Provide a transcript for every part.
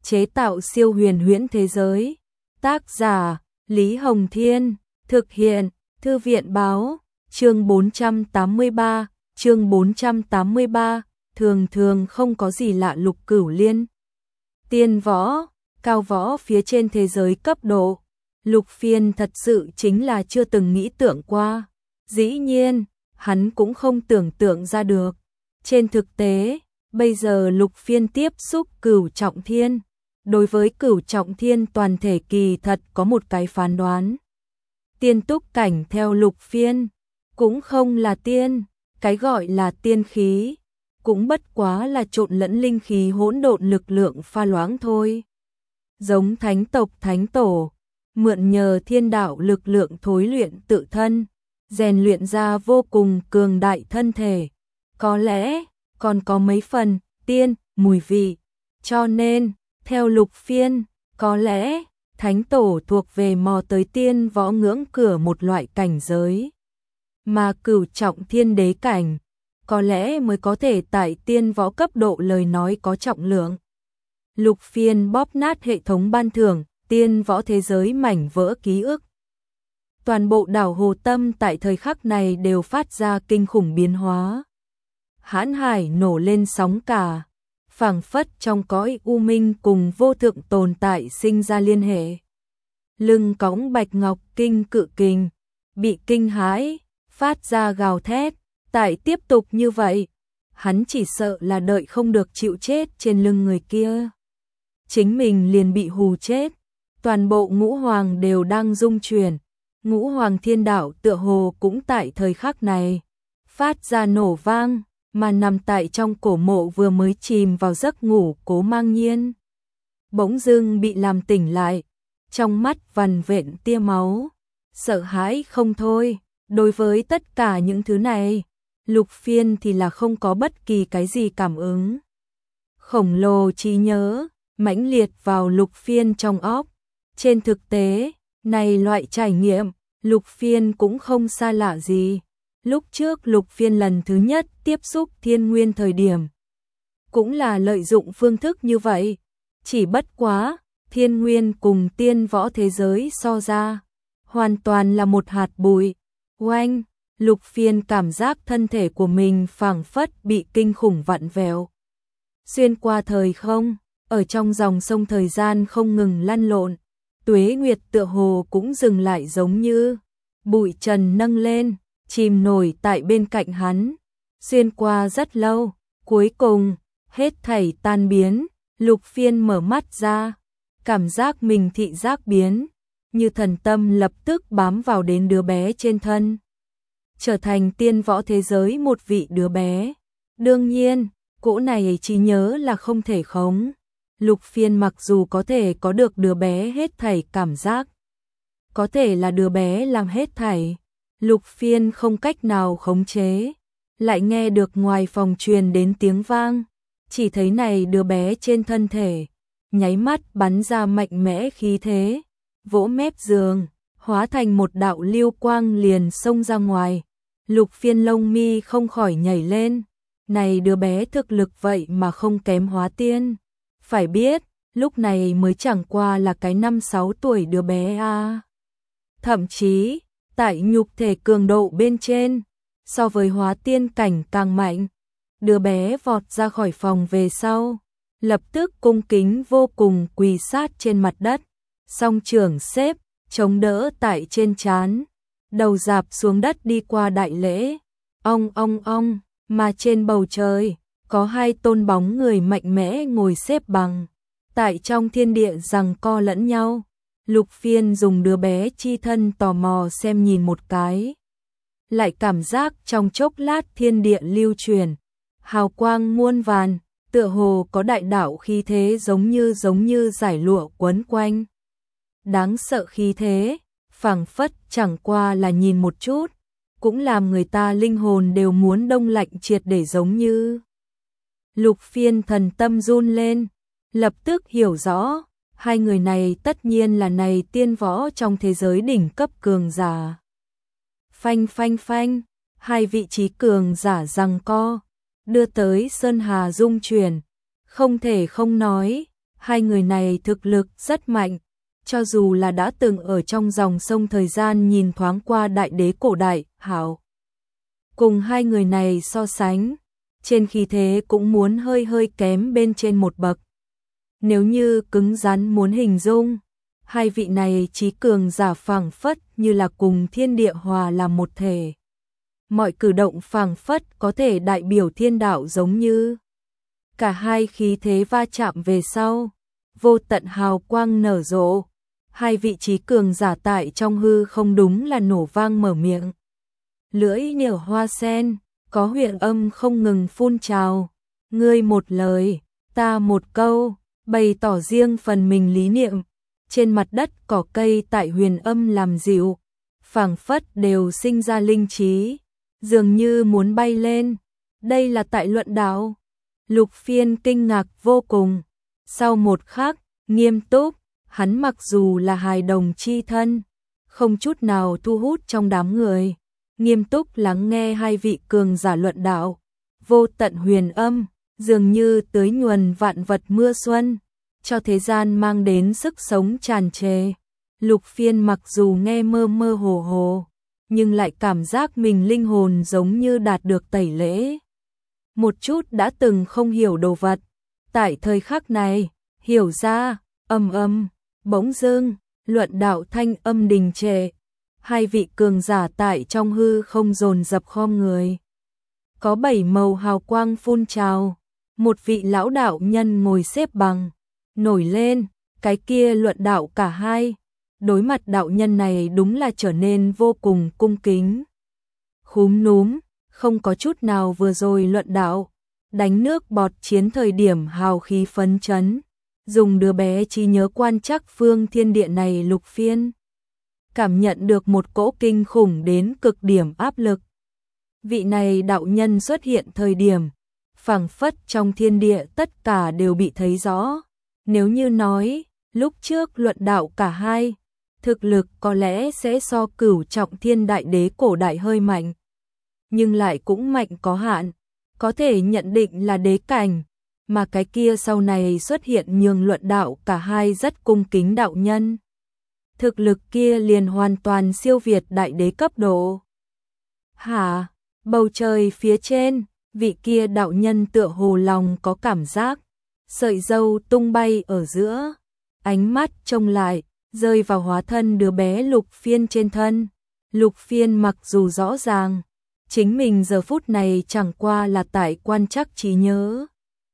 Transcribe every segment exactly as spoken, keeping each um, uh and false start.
chế tạo siêu huyền huyễn thế giới. Tác giả Lý Hồng Thiên, thực hiện Thư viện Báo. Chương bốn trăm tám mươi ba, chương bốn trăm tám mươi ba, thường thường không có gì lạ. Lục Cửu Liên, tiên võ, cao võ phía trên thế giới cấp độ. Lục Phiên thật sự chính là chưa từng nghĩ tưởng qua. Dĩ nhiên, hắn cũng không tưởng tượng ra được. Trên thực tế, bây giờ Lục Phiên tiếp xúc Cửu Trọng Thiên. Đối với Cửu Trọng Thiên toàn thể kỳ thật có một cái phán đoán. Tiên túc cảnh theo Lục Phiên, cũng không là tiên, cái gọi là tiên khí, cũng bất quá là trộn lẫn linh khí hỗn độn lực lượng pha loãng thôi. Giống thánh tộc thánh tổ, mượn nhờ thiên đạo lực lượng thối luyện tự thân, rèn luyện ra vô cùng cường đại thân thể, có lẽ còn có mấy phần tiên mùi vị, cho nên theo Lục Phiên, có lẽ thánh tổ thuộc về mò tới tiên võ ngưỡng cửa một loại cảnh giới, mà Cửu Trọng Thiên đế cảnh có lẽ mới có thể tại tiên võ cấp độ lời nói có trọng lượng. Lục Phiên bóp nát hệ thống ban thưởng, tiên võ thế giới mảnh vỡ ký ức. Toàn bộ đảo Hồ Tâm tại thời khắc này đều phát ra kinh khủng biến hóa. Hãn hải nổ lên sóng cả, phảng phất trong cõi u minh cùng vô thượng tồn tại sinh ra liên hệ. Lưng cõng bạch ngọc kinh cự kình, bị kinh hãi, phát ra gào thét, tại tiếp tục như vậy, hắn chỉ sợ là đợi không được chịu chết trên lưng người kia. Chính mình liền bị hù chết, toàn bộ ngũ hoàng đều đang rung chuyển, ngũ hoàng thiên đạo tựa hồ cũng tại thời khắc này, phát ra nổ vang, mà nằm tại trong cổ mộ vừa mới chìm vào giấc ngủ Cố Mang Nhiên. Bỗng dưng bị làm tỉnh lại, trong mắt vằn vện tia máu, sợ hãi không thôi, đối với tất cả những thứ này. Lục Phiên thì là không có bất kỳ cái gì cảm ứng. Khổng lồ trí nhớ, mãnh liệt vào Lục Phiên trong óc. Trên thực tế, này loại trải nghiệm, Lục Phiên cũng không xa lạ gì. Lúc trước Lục Phiên lần thứ nhất tiếp xúc Thiên Nguyên thời điểm, cũng là lợi dụng phương thức như vậy. Chỉ bất quá, Thiên Nguyên cùng tiên võ thế giới so ra, hoàn toàn là một hạt bụi. Oanh! Lục Phiên cảm giác thân thể của mình phảng phất bị kinh khủng vặn vẹo. Xuyên qua thời không, ở trong dòng sông thời gian không ngừng lăn lộn, tuế nguyệt tựa hồ cũng dừng lại giống như bụi trần nâng lên, chìm nổi tại bên cạnh hắn. Xuyên qua rất lâu, cuối cùng, hết thảy tan biến, Lục Phiên mở mắt ra, cảm giác mình thị giác biến, như thần tâm lập tức bám vào đến đứa bé trên thân, trở thành tiên võ thế giới một vị đứa bé. Đương nhiên, cỗ này trí nhớ là không thể khống. Lục Phiên mặc dù có thể có được đứa bé hết thảy cảm giác, có thể là đứa bé làm hết thảy, Lục Phiên không cách nào khống chế. Lại nghe được ngoài phòng truyền đến tiếng vang, chỉ thấy này đứa bé trên thân thể, nháy mắt bắn ra mạnh mẽ khí thế, vỗ mép giường, hóa thành một đạo lưu quang liền xông ra ngoài. Lục Phiên lông mi không khỏi nhảy lên, này đứa bé thực lực vậy mà không kém Hóa Tiên. Phải biết, lúc này mới chẳng qua là cái năm sáu tuổi đứa bé a. À. Thậm chí, tại nhục thể cường độ bên trên, so với Hóa Tiên cảnh càng mạnh. Đứa bé vọt ra khỏi phòng về sau, lập tức cung kính vô cùng quỳ sát trên mặt đất, song trưởng xếp, chống đỡ tại trên trán, đầu dạp xuống đất đi qua đại lễ. Ong ong ong, mà trên bầu trời, có hai tôn bóng người mạnh mẽ ngồi xếp bằng, tại trong thiên địa giằng co lẫn nhau. Lục Phiên dùng đứa bé chi thân tò mò xem nhìn một cái, lại cảm giác trong chốc lát thiên địa lưu truyền, hào quang muôn vàn, tựa hồ có đại đạo khí thế giống như giống như giải lụa quấn quanh. Đáng sợ khí thế, phảng phất chẳng qua là nhìn một chút, cũng làm người ta linh hồn đều muốn đông lạnh triệt để giống như. Lục Phiên thần tâm run lên, lập tức hiểu rõ, hai người này tất nhiên là này tiên võ trong thế giới đỉnh cấp cường giả. Phanh phanh phanh, hai vị trí cường giả giằng co, đưa tới sơn hà rung chuyển, không thể không nói, Hai người này thực lực rất mạnh, cho dù là đã từng ở trong dòng sông thời gian nhìn thoáng qua đại đế cổ đại, hảo. Cùng hai người này so sánh, trên khí thế cũng muốn hơi hơi kém bên trên một bậc. Nếu như cứng rắn muốn hình dung, hai vị này chí cường giả phảng phất như là cùng thiên địa hòa làm một thể. Mọi cử động phảng phất có thể đại biểu thiên đạo giống như. Cả hai khí thế va chạm về sau, vô tận hào quang nở rộ. Hai vị chí cường giả tại trong hư không đúng là nổ vang mở miệng. Lưỡi nở hoa sen, có huyền âm không ngừng phun trào. Ngươi một lời, ta một câu, bày tỏ riêng phần mình lý niệm. Trên mặt đất cỏ cây tại huyền âm làm dịu, phảng phất đều sinh ra linh trí, dường như muốn bay lên. Đây là tại luận đạo. Lục Phiên kinh ngạc vô cùng. Sau một khắc, nghiêm túc, hắn mặc dù là hài đồng chi thân, không chút nào thu hút trong đám người, nghiêm túc lắng nghe hai vị cường giả luận đạo. Vô tận huyền âm, dường như tưới nhuần vạn vật mưa xuân, cho thế gian mang đến sức sống tràn trề. Lục Phiên mặc dù nghe mơ mơ hồ hồ, nhưng lại cảm giác mình linh hồn giống như đạt được tẩy lễ. Một chút đã từng không hiểu đồ vật, tại thời khắc này, hiểu ra, âm âm, bỗng dưng, luận đạo thanh âm đình trệ. Hai vị cường giả tại trong hư không dồn dập khom người. Có bảy màu hào quang phun trào, một vị lão đạo nhân ngồi xếp bằng, nổi lên, cái kia luận đạo cả hai. Đối mặt đạo nhân này đúng là trở nên vô cùng cung kính. Khúm núm, không có chút nào vừa rồi luận đạo, đánh nước bọt chiến thời điểm hào khí phấn chấn, dùng đứa bé trí nhớ quan trắc phương thiên địa này. Lục Phiên cảm nhận được một cỗ kinh khủng đến cực điểm áp lực. Vị này đạo nhân xuất hiện thời điểm, phảng phất trong thiên địa tất cả đều bị thấy rõ. Nếu như nói, lúc trước luận đạo cả hai, thực lực có lẽ sẽ so cửu trọng thiên đại đế cổ đại hơi mạnh, nhưng lại cũng mạnh có hạn, có thể nhận định là đế cảnh, mà cái kia sau này xuất hiện nhường luận đạo cả hai rất cung kính đạo nhân. Thực lực kia liền hoàn toàn siêu việt đại đế cấp độ. Hả? Bầu trời phía trên, vị kia đạo nhân tựa hồ lòng có cảm giác, sợi râu tung bay ở giữa, ánh mắt trông lại, rơi vào hóa thân đứa bé Lục Phiên trên thân. Lục Phiên mặc dù rõ ràng, chính mình giờ phút này chẳng qua là tại quan trắc trí nhớ.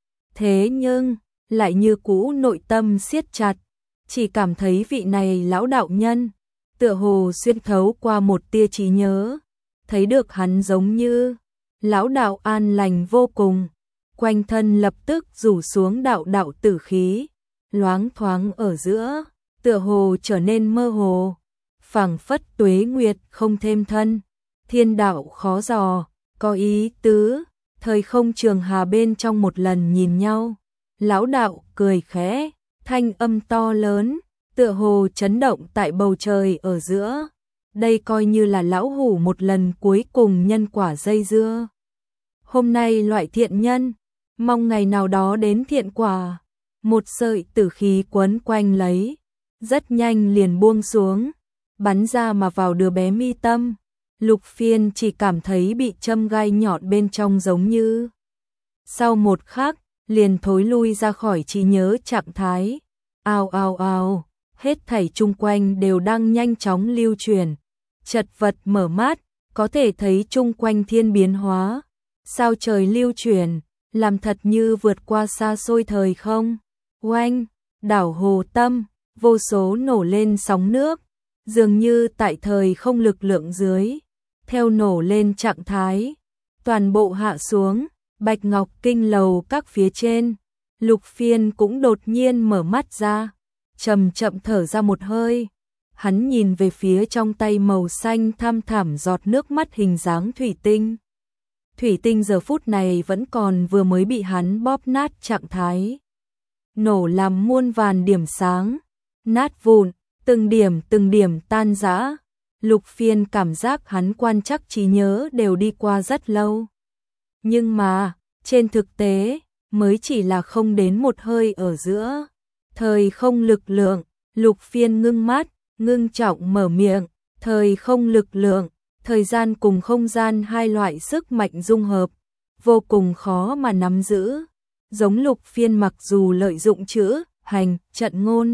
Thế nhưng, lại như cũ nội tâm siết chặt, chỉ cảm thấy vị này lão đạo nhân, tựa hồ xuyên thấu qua một tia trí nhớ, thấy được hắn giống như lão đạo an lành vô cùng, quanh thân lập tức rủ xuống đạo đạo tử khí, loáng thoáng ở giữa, tựa hồ trở nên mơ hồ, phảng phất tuế nguyệt không thêm thân, thiên đạo khó dò, có ý tứ. Thời không trường hà bên trong một lần nhìn nhau, lão đạo cười khẽ, thanh âm to lớn, tựa hồ chấn động tại bầu trời ở giữa. Đây coi như là lão hủ một lần cuối cùng nhân quả dây dưa. Hôm nay loại thiện nhân, mong ngày nào đó đến thiện quả. Một sợi tử khí quấn quanh lấy, rất nhanh liền buông xuống, bắn ra mà vào đứa bé mi tâm. Lục Phiên chỉ cảm thấy bị châm gai nhọn bên trong giống như. Sau một khắc, liền thối lui ra khỏi trí nhớ trạng thái. Ao ao ao, hết thảy chung quanh đều đang nhanh chóng lưu chuyển. Chật vật mở mắt, có thể thấy chung quanh thiên biến hóa. Sao trời lưu chuyển, làm thật như vượt qua xa xôi thời không. Oanh, đảo Hồ Tâm, vô số nổ lên sóng nước, dường như tại thời không lực lượng dưới. Theo nổ lên trạng thái, toàn bộ hạ xuống, Bạch Ngọc Kinh lầu các phía trên. Lục Phiên cũng đột nhiên mở mắt ra, chậm chậm thở ra một hơi. Hắn nhìn về phía trong tay màu xanh thăm thẳm giọt nước mắt hình dáng thủy tinh. Thủy tinh giờ phút này vẫn còn vừa mới bị hắn bóp nát trạng thái. Nổ làm muôn vàn điểm sáng, nát vụn, từng điểm từng điểm tan rã. Lục Phiên cảm giác hắn quan trắc trí nhớ đều đi qua rất lâu. Nhưng mà, trên thực tế, mới chỉ là không đến một hơi ở giữa. Thời không lực lượng, Lục Phiên ngưng mắt, ngưng trọng mở miệng, thời không lực lượng, thời gian cùng không gian hai loại sức mạnh dung hợp, vô cùng khó mà nắm giữ. Giống Lục Phiên mặc dù lợi dụng chữ, hành, trận ngôn,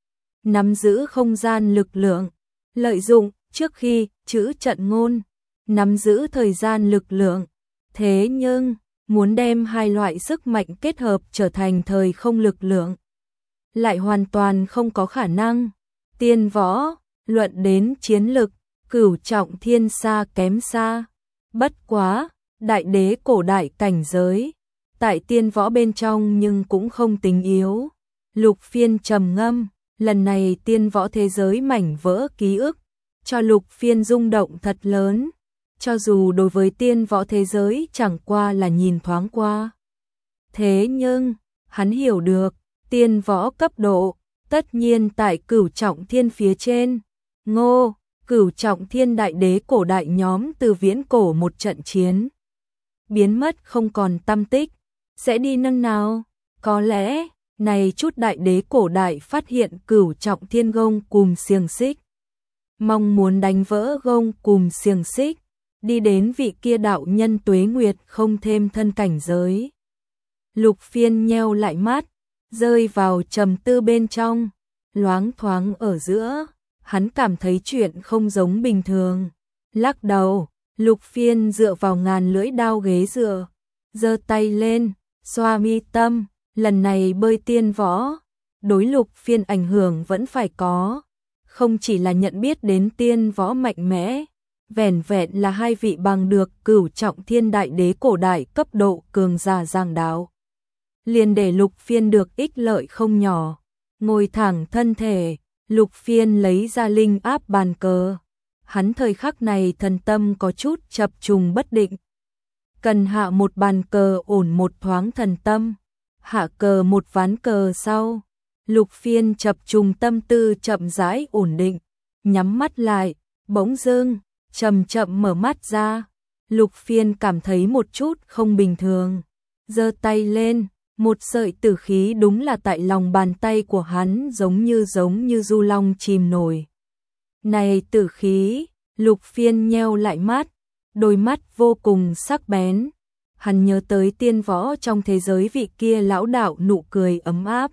nắm giữ không gian lực lượng, lợi dụng trước khi chữ trận ngôn, nắm giữ thời gian lực lượng. Thế nhưng, muốn đem hai loại sức mạnh kết hợp trở thành thời không lực lượng, lại hoàn toàn không có khả năng. Tiên võ, luận đến chiến lực, Cửu Trọng Thiên xa kém xa. Bất quá, đại đế cổ đại cảnh giới, tại tiên võ bên trong nhưng cũng không tính yếu. Lục Phiên trầm ngâm, lần này tiên võ thế giới mảnh vỡ ký ức, cho Lục Phiên rung động thật lớn. Cho dù đối với tiên võ thế giới chẳng qua là nhìn thoáng qua. Thế nhưng, hắn hiểu được, tiên võ cấp độ, tất nhiên tại Cửu Trọng Thiên phía trên. Ngô, Cửu Trọng Thiên đại đế cổ đại nhóm từ viễn cổ một trận chiến, biến mất không còn tăm tích, sẽ đi nâng nào? Có lẽ, này chút đại đế cổ đại phát hiện Cửu Trọng Thiên gông cùm xiềng xích, mong muốn đánh vỡ gông cùm xiềng xích, đi đến vị kia đạo nhân tuế nguyệt không thêm thân cảnh giới. Lục Phiên nheo lại mắt, rơi vào trầm tư bên trong, loáng thoáng ở giữa, hắn cảm thấy chuyện không giống bình thường. Lắc đầu, Lục Phiên dựa vào ngàn lưỡi đao ghế dựa, giơ tay lên, xoa mi tâm, lần này bơi tiên võ, đối Lục Phiên ảnh hưởng vẫn phải có, không chỉ là nhận biết đến tiên võ mạnh mẽ, vẻn vẹn là hai vị bằng được Cửu Trọng Thiên đại đế cổ đại cấp độ cường giả giảng đạo, liền để Lục Phiên được ích lợi không nhỏ. Ngồi thẳng thân thể, Lục Phiên lấy ra linh áp bàn cờ. Hắn thời khắc này thần tâm có chút chập trùng bất định. Cần hạ một bàn cờ ổn một thoáng thần tâm. Hạ cờ một ván cờ sau. Lục Phiên chập trùng tâm tư chậm rãi ổn định. Nhắm mắt lại, bỗng dưng, chậm chậm mở mắt ra. Lục Phiên cảm thấy một chút không bình thường. Giơ tay lên. Một sợi tử khí đúng là tại lòng bàn tay của hắn giống như giống như du long chìm nổi. Này tử khí, Lục Phiên nheo lại mắt, đôi mắt vô cùng sắc bén. Hắn nhớ tới tiên võ trong thế giới vị kia lão đạo nụ cười ấm áp.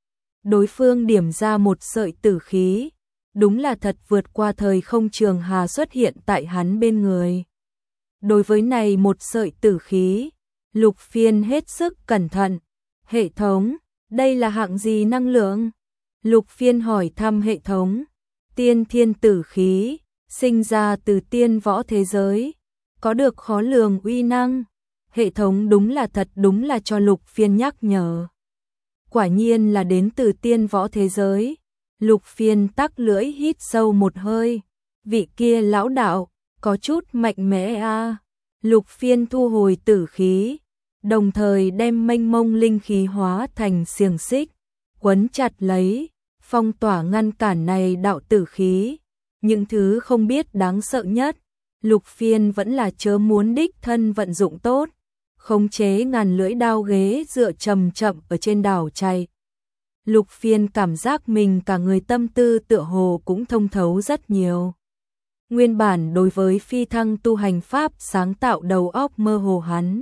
Đối phương điểm ra một sợi tử khí, đúng là thật vượt qua thời không trường hà xuất hiện tại hắn bên người. Đối với này một sợi tử khí, Lục Phiên hết sức cẩn thận. Hệ thống, đây là hạng gì năng lượng? Lục Phiên hỏi thăm hệ thống. Tiên thiên tử khí, sinh ra từ tiên võ thế giới, có được khó lường uy năng. Hệ thống đúng là thật đúng là cho Lục Phiên nhắc nhở. Quả nhiên là đến từ tiên võ thế giới. Lục Phiên tắc lưỡi hít sâu một hơi. Vị kia lão đạo, có chút mạnh mẽ a. Lục Phiên thu hồi tử khí, đồng thời đem mênh mông linh khí hóa thành xiềng xích, quấn chặt lấy, phong tỏa ngăn cản này đạo tử khí. Những thứ không biết đáng sợ nhất, Lục Phiên vẫn là chớ muốn đích thân vận dụng tốt, khống chế ngàn lưỡi đao ghế dựa chậm chậm ở trên đảo chạy. Lục Phiên cảm giác mình cả người tâm tư tựa hồ cũng thông thấu rất nhiều. Nguyên bản đối với phi thăng tu hành pháp sáng tạo đầu óc mơ hồ hắn,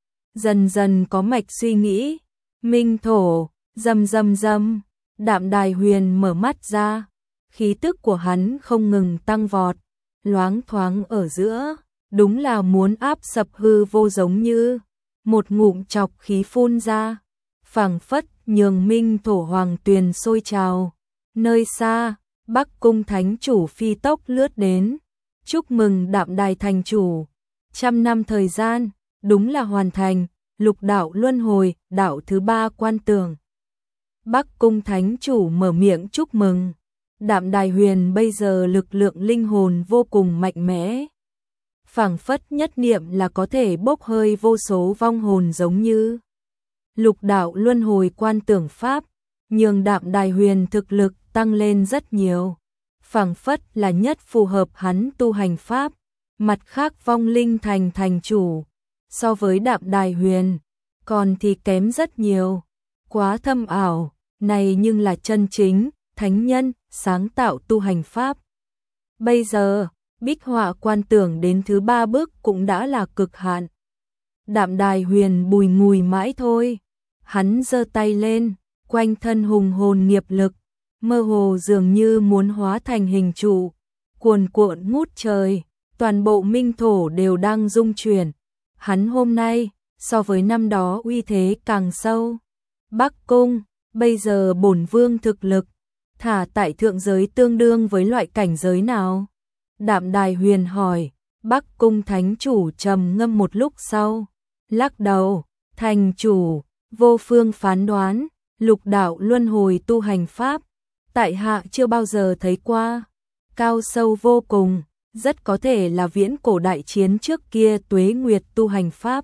dần dần có mạch suy nghĩ. Minh thổ, rầm rầm rầm, Đạm Đài Huyền mở mắt ra, khí tức của hắn không ngừng tăng vọt, loáng thoáng ở giữa, đúng là muốn áp sập hư vô giống như một ngụm chọc khí phun ra, phảng phất nhường minh thổ hoàng tuyền sôi trào. Nơi xa, Bắc Cung Thánh Chủ phi tốc lướt đến, chúc mừng Đạm Đài thành chủ, trăm năm thời gian, đúng là hoàn thành, lục đạo luân hồi, đạo thứ ba quan tưởng. Bắc Cung Thánh Chủ mở miệng chúc mừng. Đạm Đài Huyền bây giờ lực lượng linh hồn vô cùng mạnh mẽ, phảng phất nhất niệm là có thể bốc hơi vô số vong hồn giống như. Lục đạo luân hồi quan tưởng pháp, nhường Đạm Đài Huyền thực lực tăng lên rất nhiều, phảng phất là nhất phù hợp hắn tu hành pháp. Mặt khác vong linh thành thành chủ, so với Đạm Đài Huyền, còn thì kém rất nhiều, quá thâm ảo. này nhưng là chân chính, thánh nhân, sáng tạo tu hành pháp. Bây giờ, bích họa quan tưởng đến thứ ba bước cũng đã là cực hạn. Đạm Đài Huyền bùi ngùi mãi thôi. Hắn giơ tay lên, quanh thân hùng hồn nghiệp lực, mơ hồ dường như muốn hóa thành hình trụ, cuồn cuộn ngút trời, toàn bộ minh thổ đều đang rung chuyển. Hắn hôm nay, so với năm đó uy thế càng sâu. Bắc Cung, bây giờ bổn vương thực lực, thả tại thượng giới tương đương với loại cảnh giới nào? Đạm Đài Huyền hỏi. Bắc Cung thánh chủ trầm ngâm một lúc sau, lắc đầu, thành chủ, vô phương phán đoán, lục đạo luân hồi tu hành pháp, tại hạ chưa bao giờ thấy qua, cao sâu vô cùng, rất có thể là viễn cổ đại chiến trước kia tuế nguyệt tu hành pháp.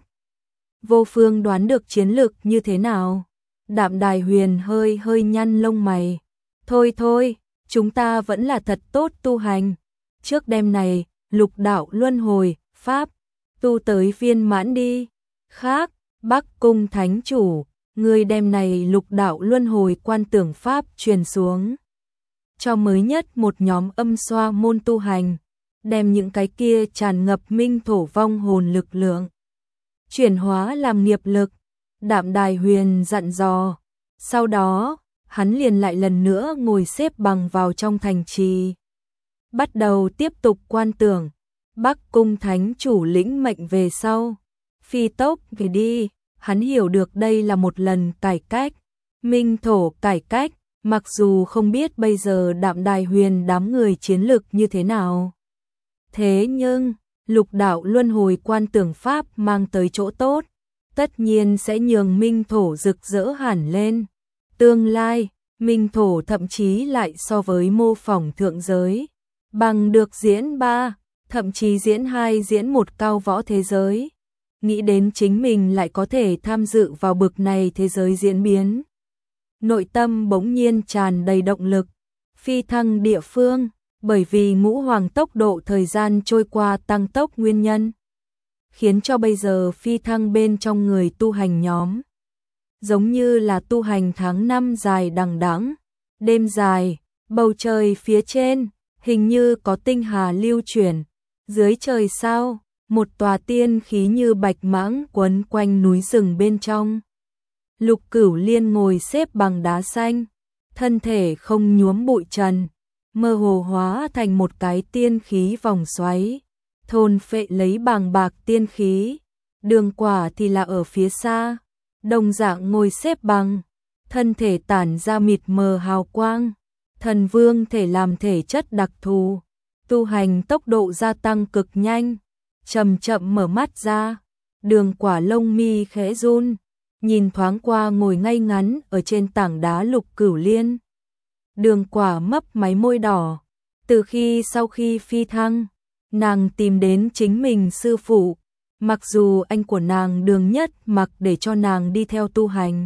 Vô phương đoán được chiến lực như thế nào? Đạm Đài Huyền hơi hơi nhăn lông mày. Thôi thôi, chúng ta vẫn là thật tốt tu hành. Trước đêm này, lục đạo luân hồi, pháp, tu tới viên mãn đi. Khác, Bắc Cung thánh chủ, người đem này lục đạo luân hồi quan tưởng pháp truyền xuống cho mới nhất một nhóm âm xoa môn tu hành, đem những cái kia tràn ngập minh thổ vong hồn lực lượng chuyển hóa làm nghiệp lực. Đạm Đài Huyền dặn dò. Sau đó, hắn liền lại lần nữa ngồi xếp bằng vào trong thành trì, bắt đầu tiếp tục quan tưởng. Bắc Cung thánh chủ lĩnh mệnh về sau, phi tốc về đi. Hắn hiểu được đây là một lần cải cách, minh thổ cải cách, mặc dù không biết bây giờ Đạm Đài Huyền đám người chiến lực như thế nào. Thế nhưng, lục đạo luân hồi quan tưởng pháp mang tới chỗ tốt, tất nhiên sẽ nhường minh thổ rực rỡ hẳn lên. Tương lai, minh thổ thậm chí lại so với mô phỏng thượng giới, bằng được diễn ba, thậm chí diễn hai diễn một cao võ thế giới. Nghĩ đến chính mình lại có thể tham dự vào bực này thế giới diễn biến, nội tâm bỗng nhiên tràn đầy động lực. Phi thăng địa phương, bởi vì ngũ hoàng tốc độ thời gian trôi qua tăng tốc nguyên nhân, khiến cho bây giờ phi thăng bên trong người tu hành nhóm, giống như là tu hành tháng năm dài đằng đẵng, đêm dài, bầu trời phía trên, hình như có tinh hà lưu chuyển, dưới trời sao, một tòa tiên khí như bạch mãng quấn quanh núi rừng bên trong. Lục Cửu Liên ngồi xếp bằng đá xanh, thân thể không nhuốm bụi trần, mơ hồ hóa thành một cái tiên khí vòng xoáy, thôn phệ lấy bàng bạc tiên khí. Đường Quả thì là ở phía xa, đồng dạng ngồi xếp bằng, thân thể tản ra mịt mờ hào quang, thần vương thể làm thể chất đặc thù, tu hành tốc độ gia tăng cực nhanh. Chậm chậm mở mắt ra, Đường Quả lông mi khẽ run, nhìn thoáng qua ngồi ngay ngắn ở trên tảng đá Lục Cửu Liên. Đường Quả mấp máy môi đỏ, từ khi sau khi phi thăng, nàng tìm đến chính mình sư phụ, mặc dù anh của nàng Đường Nhất Mặc để cho nàng đi theo tu hành.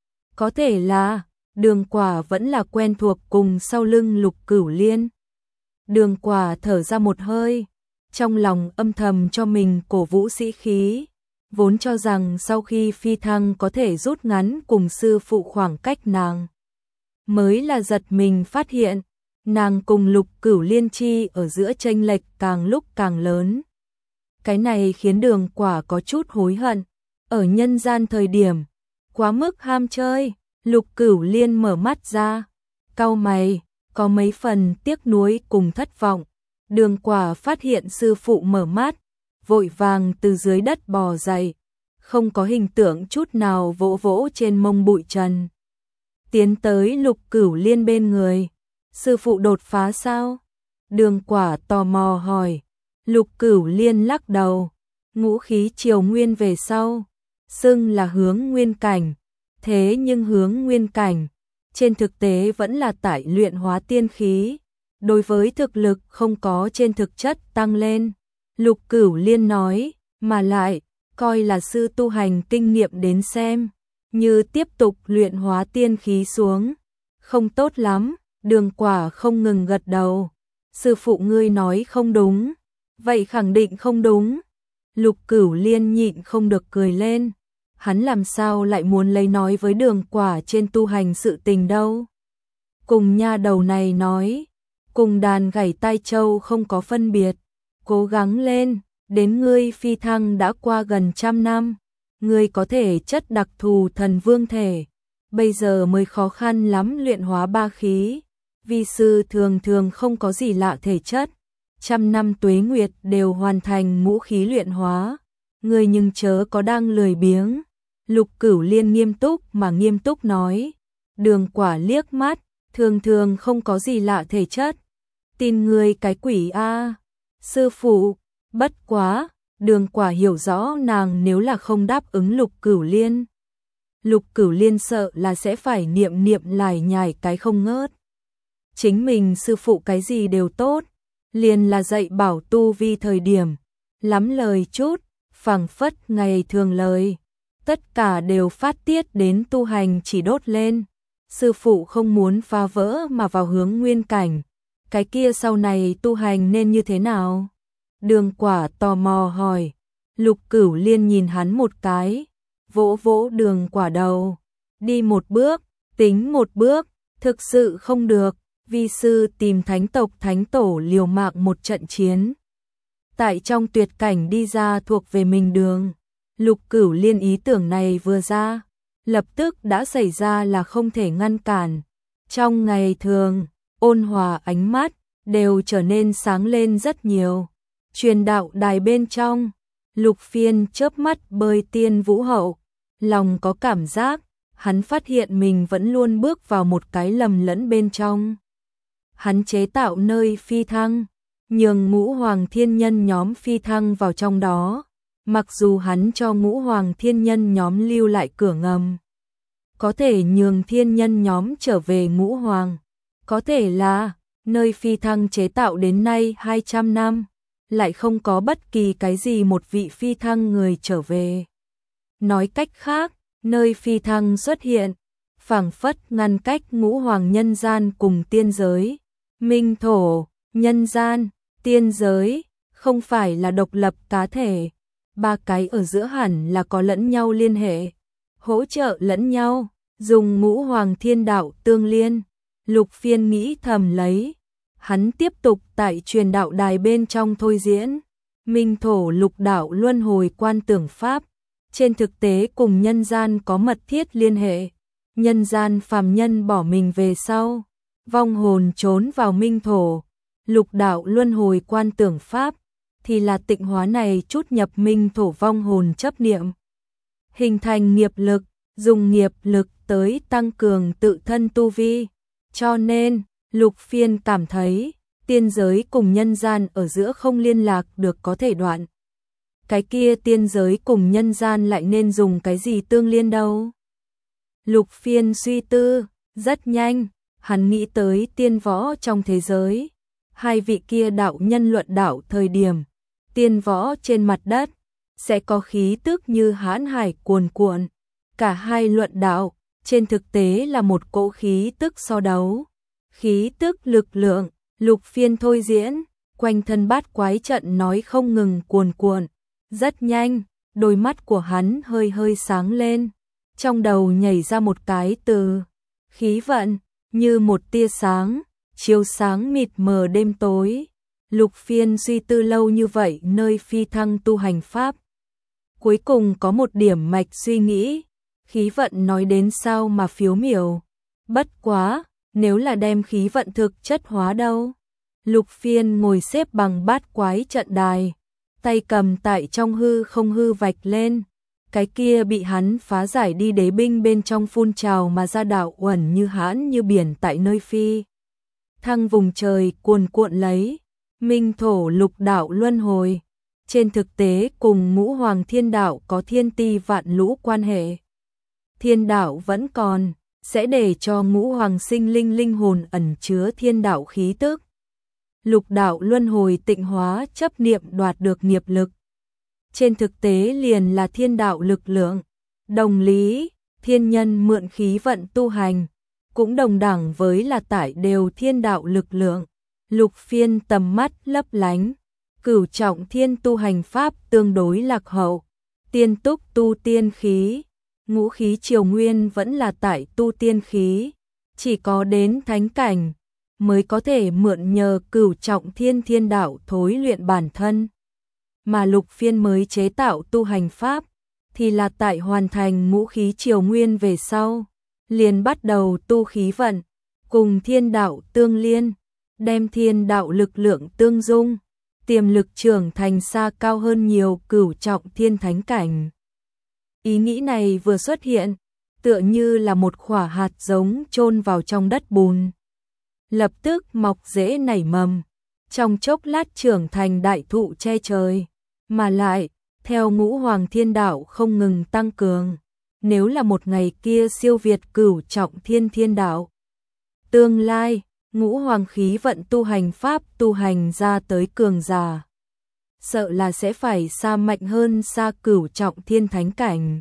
Có thể là, Đường Quả vẫn là quen thuộc cùng sau lưng Lục Cửu Liên. Đường Quả thở ra một hơi, trong lòng âm thầm cho mình cổ vũ sĩ khí, vốn cho rằng sau khi phi thăng có thể rút ngắn cùng sư phụ khoảng cách nàng. Mới là giật mình phát hiện, nàng cùng Lục Cửu Liên chi ở giữa chênh lệch càng lúc càng lớn. Cái này khiến Đường Quả có chút hối hận, ở nhân gian thời điểm, quá mức ham chơi. Lục Cửu Liên mở mắt ra, cau mày, có mấy phần tiếc nuối cùng thất vọng. Đường Quả phát hiện sư phụ mở mắt, vội vàng từ dưới đất bò dậy, không có hình tượng chút nào vỗ vỗ trên mông bụi trần. Tiến tới Lục Cửu Liên bên người, sư phụ đột phá sao? Đường Quả tò mò hỏi. Lục Cửu Liên lắc đầu, ngũ khí triều nguyên về sau, xưng là hướng nguyên cảnh, thế nhưng hướng nguyên cảnh, trên thực tế vẫn là tại luyện hóa tiên khí. Đối với thực lực không có trên thực chất tăng lên, Lục Cửu Liên nói, mà lại, coi là sư tu hành kinh nghiệm đến xem, như tiếp tục luyện hóa tiên khí xuống, không tốt lắm. Đường Quả không ngừng gật đầu, sư phụ ngươi nói không đúng, vậy khẳng định không đúng. Lục Cửu Liên nhịn không được cười lên, hắn làm sao lại muốn lấy nói với Đường Quả trên tu hành sự tình đâu. Cùng nha đầu này nói, cùng đàn gảy tai châu không có phân biệt, cố gắng lên, đến ngươi phi thăng đã qua gần trăm năm, ngươi có thể chất đặc thù thần vương thể, bây giờ mới khó khăn lắm luyện hóa ba khí, vi sư thường thường không có gì lạ thể chất, trăm năm tuế nguyệt đều hoàn thành ngũ khí luyện hóa, ngươi nhưng chớ có đang lười biếng. Lục Cửu Liên nghiêm túc mà nghiêm túc nói, Đường Quả liếc mắt, thường thường không có gì lạ thể chất, tin ngươi cái quỷ a. Sư phụ, bất quá, Đường Quả hiểu rõ nàng nếu là không đáp ứng Lục Cửu Liên. Lục Cửu Liên sợ là sẽ phải niệm niệm lải nhải cái không ngớt. Chính mình sư phụ cái gì đều tốt, liền là dạy bảo tu vi thời điểm, lắm lời chút, phảng phất ngày thường lời, tất cả đều phát tiết đến tu hành chỉ đốt lên. Sư phụ không muốn phá vỡ mà vào hướng nguyên cảnh, cái kia sau này tu hành nên như thế nào? Đường Quả tò mò hỏi. Lục Cửu Liên nhìn hắn một cái, vỗ vỗ Đường Quả đầu, đi một bước, tính một bước, thực sự không được, vi sư tìm thánh tộc thánh tổ liều mạng một trận chiến. Tại trong tuyệt cảnh đi ra thuộc về mình đường. Lục Cửu Liên ý tưởng này vừa ra, lập tức đã xảy ra là không thể ngăn cản. Trong ngày thường, ôn hòa ánh mắt, đều trở nên sáng lên rất nhiều. Truyền đạo đài bên trong, Lục Phiên chớp mắt bơi tiên vũ hậu, lòng có cảm giác, hắn phát hiện mình vẫn luôn bước vào một cái lầm lẫn bên trong. Hắn chế tạo nơi phi thăng, nhường ngũ hoàng thiên nhân nhóm phi thăng vào trong đó, mặc dù hắn cho ngũ hoàng thiên nhân nhóm lưu lại cửa ngầm. Có thể nhường thiên nhân nhóm trở về ngũ hoàng, có thể là nơi phi thăng chế tạo đến nay hai trăm năm, lại không có bất kỳ cái gì một vị phi thăng người trở về. Nói cách khác, nơi phi thăng xuất hiện, phảng phất ngăn cách ngũ hoàng nhân gian cùng tiên giới. Minh thổ, nhân gian, tiên giới, không phải là độc lập cá thể, ba cái ở giữa hẳn là có lẫn nhau liên hệ, hỗ trợ lẫn nhau, dùng ngũ hoàng thiên đạo tương liên. Lục Phiên nghĩ thầm lấy, hắn tiếp tục tại truyền đạo đài bên trong thôi diễn, minh thổ lục đạo luân hồi quan tưởng pháp, trên thực tế cùng nhân gian có mật thiết liên hệ, nhân gian phàm nhân bỏ mình về sau, vong hồn trốn vào minh thổ, lục đạo luân hồi quan tưởng pháp, thì là tịnh hóa này chút nhập minh thổ vong hồn chấp niệm. Hình thành nghiệp lực, dùng nghiệp lực tới tăng cường tự thân tu vi. Cho nên, Lục Phiên cảm thấy, tiên giới cùng nhân gian ở giữa không liên lạc được có thể đoạn. Cái kia tiên giới cùng nhân gian lại nên dùng cái gì tương liên đâu? Lục Phiên suy tư, rất nhanh, hắn nghĩ tới tiên võ trong thế giới. Hai vị kia đạo nhân luận đạo thời điểm, tiên võ trên mặt đất, sẽ có khí tức như hãn hải cuồn cuộn. Cả hai luận đạo, trên thực tế là một cỗ khí tức so đấu. Khí tức lực lượng, Lục Phiên thôi diễn, quanh thân bát quái trận nói không ngừng cuồn cuộn. Rất nhanh, đôi mắt của hắn hơi hơi sáng lên. Trong đầu nhảy ra một cái từ, khí vận, như một tia sáng, chiếu sáng mịt mờ đêm tối. Lục Phiên suy tư lâu như vậy nơi phi thăng tu hành pháp. Cuối cùng có một điểm mạch suy nghĩ, khí vận nói đến sao mà phiếu miểu. Bất quá, nếu là đem khí vận thực chất hóa đâu. Lục Phiên ngồi xếp bằng bát quái trận đài, tay cầm tại trong hư không hư vạch lên. Cái kia bị hắn phá giải đi đế binh bên trong phun trào mà ra đạo uẩn như hãn như biển tại nơi phi. Thăng vùng trời cuồn cuộn lấy, minh thổ lục đạo luân hồi. Trên thực tế cùng ngũ hoàng thiên đạo có thiên ti vạn lũ quan hệ. Thiên đạo vẫn còn, sẽ để cho ngũ hoàng sinh linh linh hồn ẩn chứa thiên đạo khí tức. Lục đạo luân hồi tịnh hóa chấp niệm đoạt được nghiệp lực. Trên thực tế liền là thiên đạo lực lượng. Đồng lý, thiên nhân mượn khí vận tu hành, cũng đồng đẳng với là tải đều thiên đạo lực lượng. Lục Phiên tầm mắt lấp lánh, cửu trọng thiên tu hành pháp tương đối lạc hậu, tiên túc tu tiên khí, ngũ khí triều nguyên vẫn là tại tu tiên khí, chỉ có đến thánh cảnh mới có thể mượn nhờ cửu trọng thiên thiên đạo thối luyện bản thân. Mà Lục Phiên mới chế tạo tu hành pháp, thì là tại hoàn thành ngũ khí triều nguyên về sau, liền bắt đầu tu khí vận, cùng thiên đạo tương liên, đem thiên đạo lực lượng tương dung, tiềm lực trưởng thành xa cao hơn nhiều cửu trọng thiên thánh cảnh. Ý nghĩ này vừa xuất hiện, tựa như là một quả hạt giống chôn vào trong đất bùn. Lập tức mọc rễ nảy mầm, trong chốc lát trưởng thành đại thụ che trời, mà lại, theo ngũ hoàng thiên đạo không ngừng tăng cường, nếu là một ngày kia siêu việt cửu trọng thiên thiên đạo. Tương lai, ngũ hoàng khí vận tu hành pháp tu hành ra tới cường giả, sợ là sẽ phải xa mạnh hơn xa cửu trọng thiên thánh cảnh.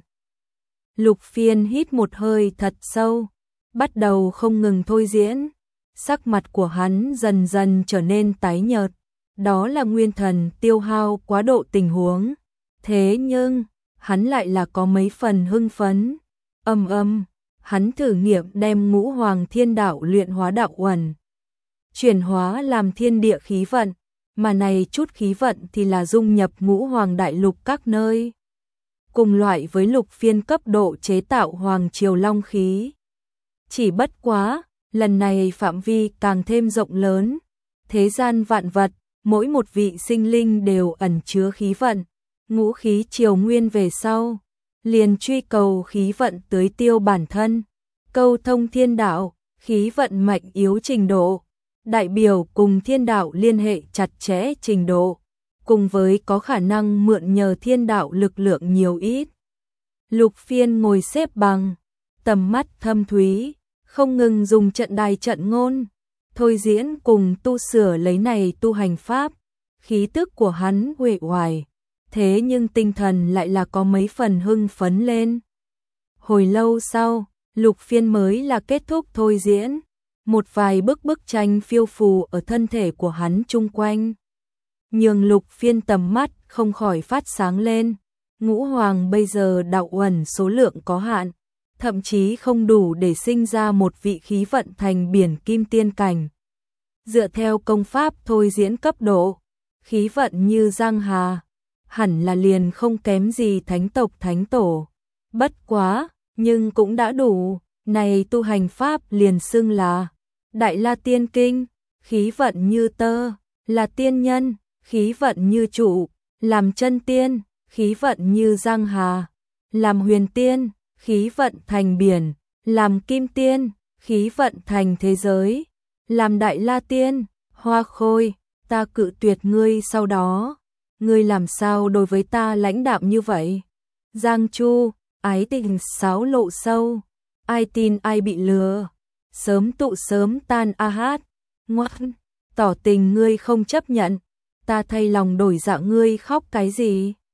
Lục Phiên hít một hơi thật sâu, bắt đầu không ngừng thôi diễn, sắc mặt của hắn dần dần trở nên tái nhợt, đó là nguyên thần tiêu hao quá độ tình huống. Thế nhưng, hắn lại là có mấy phần hưng phấn. Âm âm, hắn thử nghiệm đem ngũ hoàng thiên đạo luyện hóa đạo uẩn, chuyển hóa làm thiên địa khí vận, mà này chút khí vận thì là dung nhập ngũ hoàng đại lục các nơi. Cùng loại với Lục Phiên cấp độ chế tạo hoàng triều long khí. Chỉ bất quá, lần này phạm vi càng thêm rộng lớn, thế gian vạn vật, mỗi một vị sinh linh đều ẩn chứa khí vận. Ngũ khí triều nguyên về sau, liền truy cầu khí vận tưới tiêu bản thân, câu thông thiên đạo, khí vận mạnh yếu trình độ, đại biểu cùng thiên đạo liên hệ chặt chẽ trình độ, cùng với có khả năng mượn nhờ thiên đạo lực lượng nhiều ít. Lục Phiên ngồi xếp bằng, tầm mắt thâm thúy, không ngừng dùng trận đài trận ngôn, thôi diễn cùng tu sửa lấy này tu hành pháp, khí tức của hắn uể oải. Thế nhưng tinh thần lại là có mấy phần hưng phấn lên. Hồi lâu sau, Lục Phiên mới là kết thúc thôi diễn, một vài bức bức tranh phiêu phù ở thân thể của hắn chung quanh. Nhường Lục Phiên tầm mắt không khỏi phát sáng lên, ngũ hoàng bây giờ đạo uẩn số lượng có hạn, thậm chí không đủ để sinh ra một vị khí vận thành biển kim tiên cảnh. Dựa theo công pháp thôi diễn cấp độ, khí vận như giang hà, hẳn là liền không kém gì thánh tộc thánh tổ. Bất quá, nhưng cũng đã đủ, này tu hành pháp liền xưng là Đại La Tiên Kinh, khí vận như tơ, là tiên nhân, khí vận như trụ, làm chân tiên, khí vận như giang hà, làm huyền tiên, khí vận thành biển, làm kim tiên, khí vận thành thế giới, làm Đại La Tiên. Hoa Khôi, ta cự tuyệt ngươi sau đó. Ngươi làm sao đối với ta lãnh đạm như vậy? Giang Chu, ái tình sáo lộ sâu, ai tin ai bị lừa, sớm tụ sớm tan a hát, ngoan, tỏ tình ngươi không chấp nhận, ta thay lòng đổi dạ ngươi khóc cái gì?